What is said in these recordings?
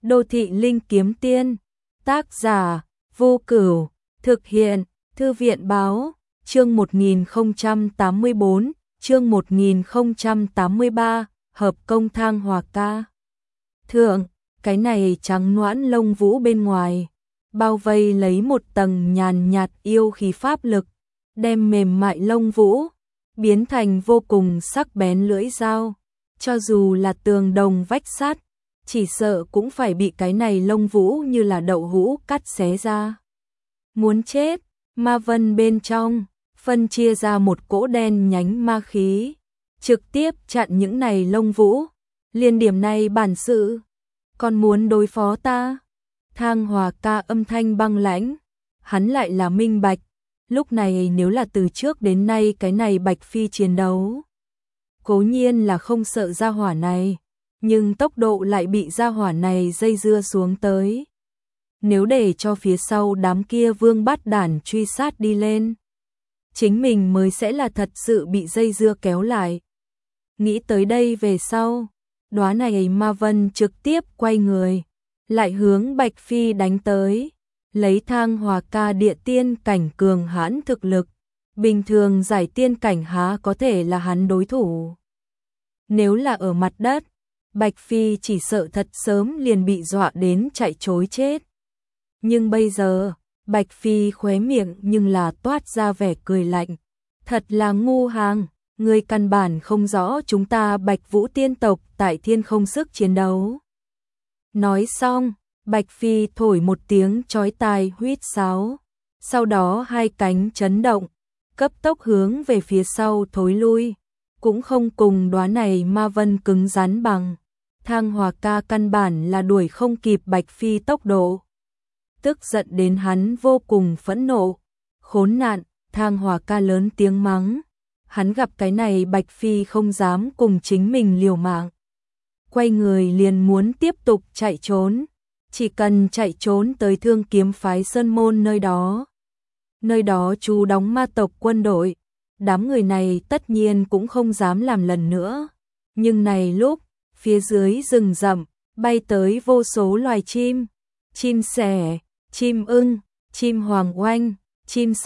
Đô thị linh kiếm tiên, tác giả, Vô Cửu, thực hiện, Thư viện báo, chương 1084, chương 1083, hợp công thang hòa ca. Thượng, cái này trắng noãn lông vũ bên ngoài, bao vây lấy một tầng nhàn nhạt yêu khí pháp lực, đem mềm mại lông vũ, biến thành vô cùng sắc bén lưỡi dao, cho dù là tường đồng vách sắt, chỉ sợ cũng phải bị cái này lông vũ như là đậu hũ cắt xé ra. Muốn chết, ma vân bên trong, phân chia ra một cỗ đen nhánh ma khí, trực tiếp chặn những này lông vũ, liên điểm này bản sự, còn muốn đối phó ta. Thang Hòa ca âm thanh băng lãnh, hắn lại là minh bạch, lúc này nếu là từ trước đến nay cái này Bạch Phi chiến đấu, cố nhiên là không sợ gia hỏa này, nhưng tốc độ lại bị gia hỏa này dây dưa xuống tới. Nếu để cho phía sau đám kia vương bát đản truy sát đi lên, chính mình mới sẽ là thật sự bị dây dưa kéo lại. Nghĩ tới đây về sau, đóa này ma vân trực tiếp quay người, lại hướng Bạch Phi đánh tới, lấy Thang Hòa ca địa tiên cảnh cường hãn thực lực, bình thường giải tiên cảnh há có thể là hắn đối thủ. Nếu là ở mặt đất, Bạch Phi chỉ sợ thật sớm liền bị dọa đến chạy trối chết. Nhưng bây giờ, Bạch Phi khóe miệng nhưng là toát ra vẻ cười lạnh. Thật là ngu hàng, người căn bản không rõ chúng ta Bạch Vũ tiên tộc tại thiên không sức chiến đấu. Nói xong, Bạch Phi thổi một tiếng chói tai huýt sáo. Sau đó hai cánh chấn động, cấp tốc hướng về phía sau thối lui. Cũng không cùng đóa này ma vân cứng rắn bằng. Thang Hòa ca căn bản là đuổi không kịp Bạch Phi tốc độ. Tức giận đến hắn vô cùng phẫn nộ. Khốn nạn, Thang Hòa ca lớn tiếng mắng. Hắn gặp cái này Bạch Phi không dám cùng chính mình liều mạng. Quay người liền muốn tiếp tục chạy trốn. Chỉ cần chạy trốn tới Thương Kiếm phái Sơn Môn nơi đó. Nơi đó trú đóng ma tộc quân đội. Đám người này tất nhiên cũng không dám làm lần nữa. Nhưng này lúc, phía dưới rừng rậm, bay tới vô số loài chim. Chim sẻ, chim ưng, chim hoàng oanh, chim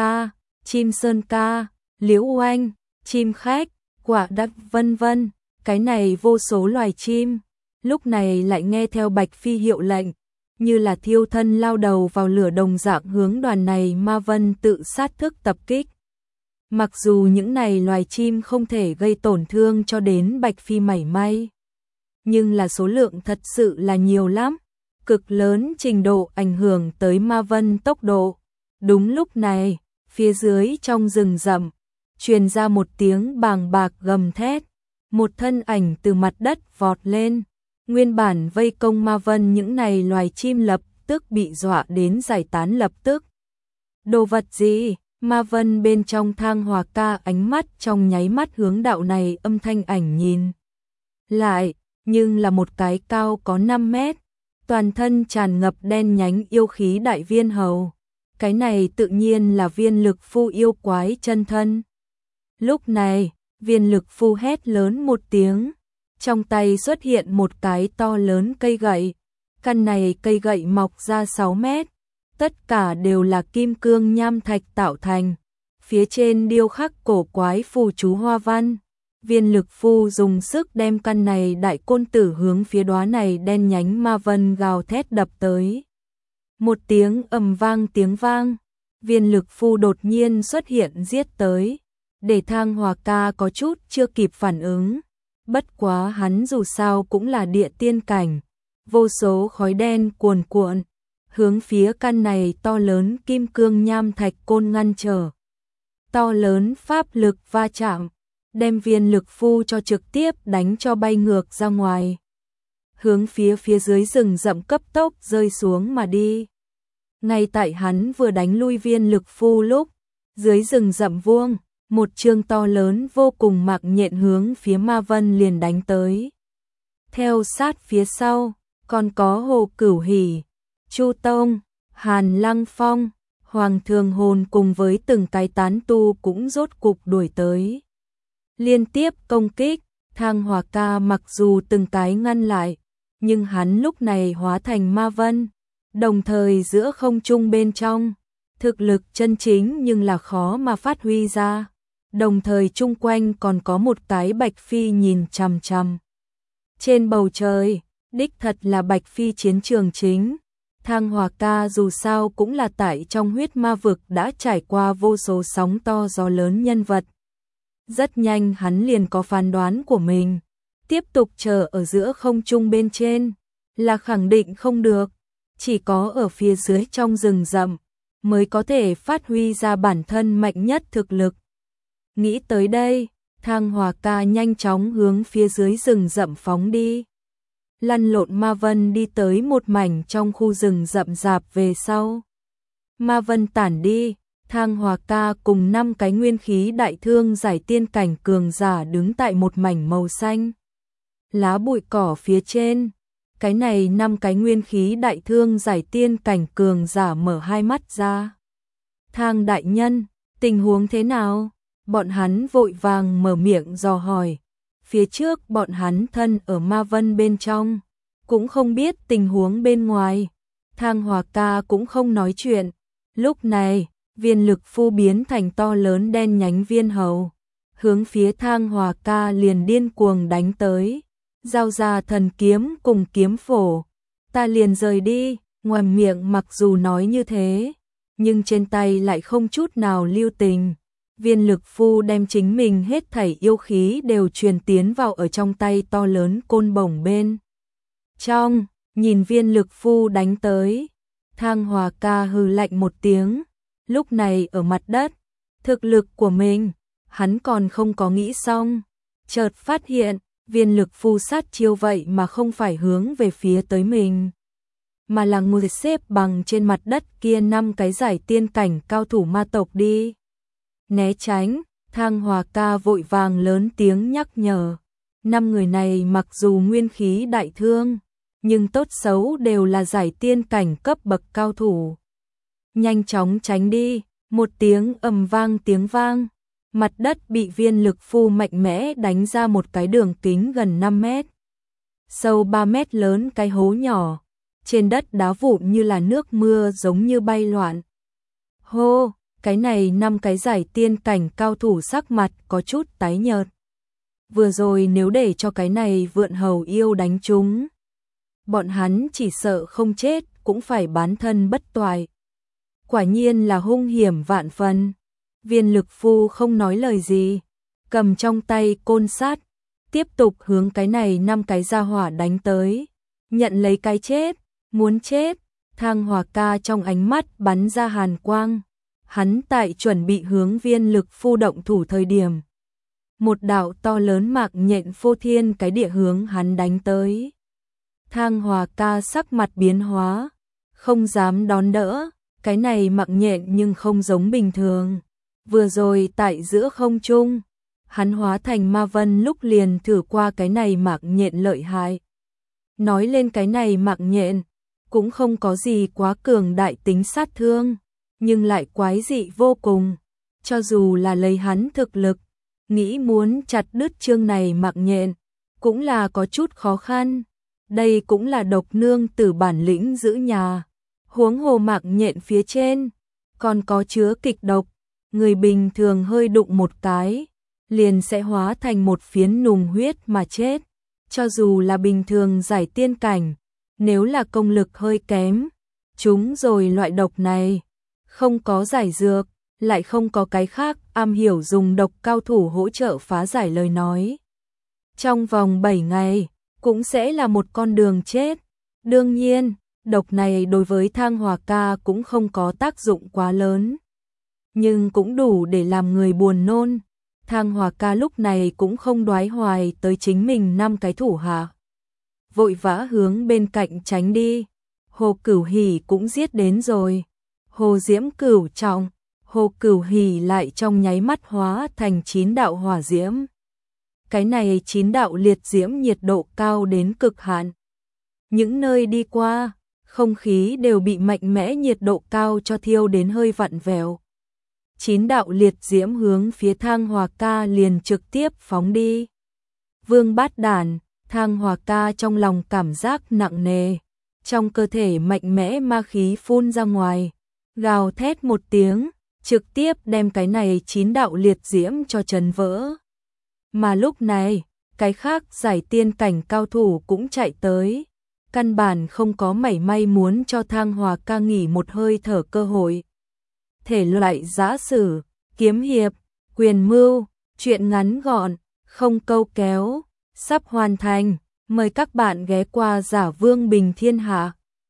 sơn ca, liễu oanh, chim khách, quả đắc vân vân. Cái này vô số loài chim, lúc này lại nghe theo Bạch Phi hiệu lệnh, như là thiêu thân lao đầu vào lửa đồng dạng hướng đoàn này ma vân tự sát thức tập kích. Mặc dù những này loài chim không thể gây tổn thương cho đến Bạch Phi mảy may, nhưng là số lượng thật sự là nhiều lắm, cực lớn trình độ ảnh hưởng tới ma vân tốc độ. Đúng lúc này, phía dưới trong rừng rậm, truyền ra một tiếng bàng bạc gầm thét, một thân ảnh từ mặt đất vọt lên, nguyên bản vây công ma vân những này loài chim lập tức bị dọa đến giải tán lập tức. Đồ vật gì? Ma vân bên trong Thang Hòa ca ánh mắt trong nháy mắt hướng đạo này âm thanh ảnh nhìn lại, nhưng là một cái cao có 5 mét, toàn thân tràn ngập đen nhánh yêu khí đại viên hầu. Cái này tự nhiên là Viên Lực Phu yêu quái chân thân. Lúc này, Viên Lực Phu hét lớn một tiếng, trong tay xuất hiện một cái to lớn cây gậy. Căn này cây gậy mọc ra 6 mét, tất cả đều là kim cương nham thạch tạo thành, phía trên điêu khắc cổ quái phù chú hoa văn. Viên Lực Phu dùng sức đem căn này đại côn tử hướng phía đóa này đen nhánh ma vân gào thét đập tới. Một tiếng ầm vang tiếng vang, Viên Lực Phu đột nhiên xuất hiện giết tới, để Thang Hòa ca có chút chưa kịp phản ứng. Bất quá hắn dù sao cũng là địa tiên cảnh, vô số khói đen cuồn cuộn, hướng phía căn này to lớn kim cương nham thạch côn ngăn trở. To lớn pháp lực va chạm, đem Viên Lực Phu cho trực tiếp đánh cho bay ngược ra ngoài. Hướng phía dưới rừng rậm cấp tốc rơi xuống mà đi. Ngay tại hắn vừa đánh lui Viên Lực Phu lúc, dưới rừng rậm vuông, một chương to lớn vô cùng mạc nhện hướng phía ma vân liền đánh tới. Theo sát phía sau, còn có Hồ Cửu Hỉ, Chu Tông, Hàn Lăng Phong, Hoàng Thường Hồn cùng với từng cái tán tu cũng rốt cục đuổi tới. Liên tiếp công kích, Thang Hòa ca mặc dù từng cái ngăn lại, nhưng hắn lúc này hóa thành ma vân, đồng thời giữa không trung bên trong, thực lực chân chính nhưng là khó mà phát huy ra, đồng thời chung quanh còn có một cái Bạch Phi nhìn chằm chằm. Trên bầu trời, đích thật là Bạch Phi chiến trường chính. Thang Hòa Ca dù sao cũng là tại trong huyết ma vực đã trải qua vô số sóng to gió lớn nhân vật. Rất nhanh hắn liền có phán đoán của mình. Tiếp tục chờ ở giữa không trung bên trên là khẳng định không được. Chỉ có ở phía dưới trong rừng rậm mới có thể phát huy ra bản thân mạnh nhất thực lực. Nghĩ tới đây, Thang Hòa Ca nhanh chóng hướng phía dưới rừng rậm phóng đi. Lăn lộn ma vân đi tới một mảnh trong khu rừng rậm rạp về sau. Ma vân tản đi, Thang Hòa Ca cùng 5 cái nguyên khí đại thương giải tiên cảnh cường giả đứng tại một mảnh màu xanh. Lá bụi cỏ phía trên, cái này 5 cái nguyên khí đại thương giải tiên cảnh cường giả mở hai mắt ra. Thang đại nhân, tình huống thế nào? Bọn hắn vội vàng mở miệng dò hỏi. Phía trước bọn hắn thân ở ma vân bên trong, cũng không biết tình huống bên ngoài. Thang Hòa Ca cũng không nói chuyện. Lúc này, viên lực phu biến thành to lớn đen nhánh viên hầu, hướng phía Thang Hòa Ca liền điên cuồng đánh tới. Giao ra thần kiếm cùng kiếm phổ, ta liền rời đi. Ngoài miệng mặc dù nói như thế, nhưng trên tay lại không chút nào lưu tình. Viên lực phu đem chính mình hết thảy yêu khí đều truyền tiến vào ở trong tay to lớn côn bổng bên trong, nhìn viên lực phu đánh tới. Thang Hòa Ca hừ lạnh một tiếng, lúc này ở mặt đất, thực lực của mình, hắn còn không có nghĩ xong, chợt phát hiện, viên lực phu sát chiêu vậy mà không phải hướng về phía tới mình, mà là ngồi xếp bằng trên mặt đất kia 5 cái giải tiên cảnh cao thủ ma tộc đi. Né tránh, Thang Hòa Ca vội vàng lớn tiếng nhắc nhở. 5 người này mặc dù nguyên khí đại thương, nhưng tốt xấu đều là giải tiên cảnh cấp bậc cao thủ. Nhanh chóng tránh đi, một tiếng ầm vang tiếng vang, mặt đất bị viên lực phu mạnh mẽ đánh ra một cái đường kính gần 5 mét. Sâu 3 mét lớn cái hố nhỏ, trên đất đá vụn như là nước mưa giống như bay loạn. Hô! Cái này 5 cái giải tiên cảnh cao thủ sắc mặt có chút tái nhợt. Vừa rồi nếu để cho cái này vượn hầu yêu đánh chúng, bọn hắn chỉ sợ không chết cũng phải bán thân bất toại. Quả nhiên là hung hiểm vạn phần. Viên lực phu không nói lời gì, cầm trong tay côn sát, tiếp tục hướng cái này 5 cái gia hỏa đánh tới. Nhận lấy cái chết, muốn chết. Thang Hòa Ca trong ánh mắt bắn ra hàn quang. Hắn tại chuẩn bị hướng viên lực phu động thủ thời điểm. Một đạo to lớn mạc nhện phô thiên cái địa hướng hắn đánh tới. Thang Hòa Ca sắc mặt biến hóa, không dám đón đỡ, cái này mạc nhện nhưng không giống bình thường. Vừa rồi tại giữa không trung, hắn hóa thành ma vân lúc liền thử qua cái này mạc nhện lợi hại. Nói lên cái này mạc nhện, cũng không có gì quá cường đại tính sát thương, nhưng lại quái dị vô cùng. Cho dù là lấy hắn thực lực, nghĩ muốn chặt đứt chương này mạc nhện, cũng là có chút khó khăn. Đây cũng là độc nương tử bản lĩnh giữ nhà. Huống hồ mạc nhện phía trên, còn có chứa kịch độc. Người bình thường hơi đụng một cái, liền sẽ hóa thành một phiến nùng huyết mà chết. Cho dù là bình thường giải tiên cảnh, nếu là công lực hơi kém, chúng rồi loại độc này, không có giải dược, lại không có cái khác am hiểu dùng độc cao thủ hỗ trợ phá giải lời nói. Trong vòng 7 ngày, cũng sẽ là một con đường chết. Đương nhiên, độc này đối với Thang Hòa Ca cũng không có tác dụng quá lớn, nhưng cũng đủ để làm người buồn nôn. Thang Hòa Ca lúc này cũng không đoái hoài tới chính mình 5 cái thủ hạ, vội vã hướng bên cạnh tránh đi. Hồ Cửu Hỉ cũng giết đến rồi. Hồ Diễm Cửu Trọng, Hồ Cửu Hỉ lại trong nháy mắt hóa thành 9 đạo hỏa diễm. Cái này 9 đạo liệt diễm nhiệt độ cao đến cực hạn. Những nơi đi qua, không khí đều bị mạnh mẽ nhiệt độ cao cho thiêu đến hơi vặn vẹo. 9 đạo liệt diễm hướng phía Thang Hòa Ca liền trực tiếp phóng đi. Vương Bát Đản, Thang Hòa ca trong lòng cảm giác nặng nề, trong cơ thể mạnh mẽ ma khí phun ra ngoài, gào thét một tiếng, trực tiếp đem cái này 9 đạo liệt diễm cho trấn vỡ. Mà lúc này, cái khác giải tiên cảnh cao thủ cũng chạy tới, căn bản không có mảy may muốn cho Thang Hòa ca nghỉ một hơi thở cơ hội. Thể loại giã sử, kiếm hiệp, quyền mưu, truyện ngắn gọn, không câu kéo, sắp hoàn thành, mời các bạn ghé qua Giả Vương Bình Thiên Hạ.